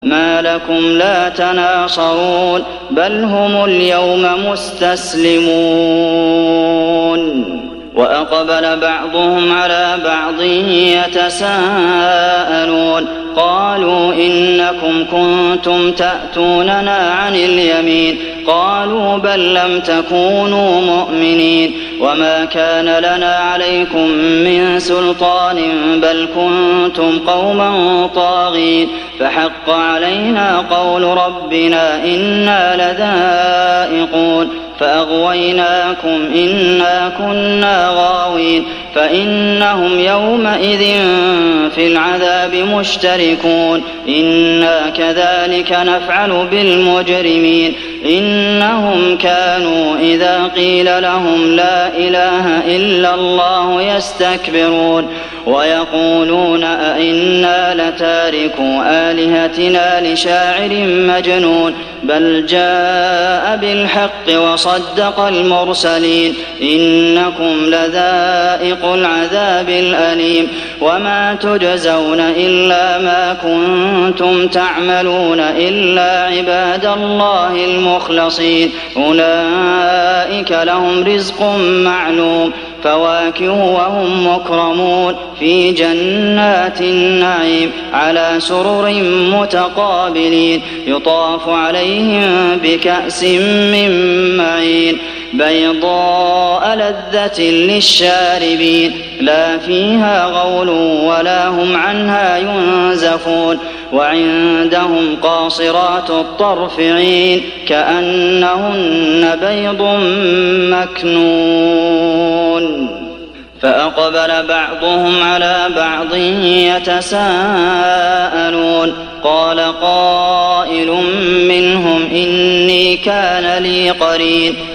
ما لكم لا تناصرون بل هم اليوم مستسلمون وأقبل بعضهم على بعض يتساءلون قالوا إنكم كنتم تأتوننا عن اليمين قالوا بل لم تكونوا مؤمنين وما كان لنا عليكم من سلطان بل كنتم قوما طاغين فحق علينا قول ربنا إنا لذائقون فأغويناكم إنا كنا غاوين فإنهم يومئذ في العذاب مشتركون إنا كذلك نفعل بالمجرمين إنهم كانوا إذا قيل لهم لا إله إلا الله يستكبرون ويقولون أئنا لتاركو آلهتنا لشاعر مجنون بل جاء بالحق وصدق المرسلين إنكم لذائق العذاب الأليم وما تجزون إلا ما كنتم تعملون إلا عباد الله المخلصين أولئك لهم رزق معلوم فواكه وهم مكرمون في جنات النعيم على سرر متقابلين يطاف عليهم بكأس من معين بيضاء لذة للشاربين لا فيها غول ولا هم عنها ينزفون وعندهم قاصرات الطرف عين كأنهن بيض مكنون فأقبل بعضهم على بعض يتساءلون قال قائل منهم إني كان لي قرين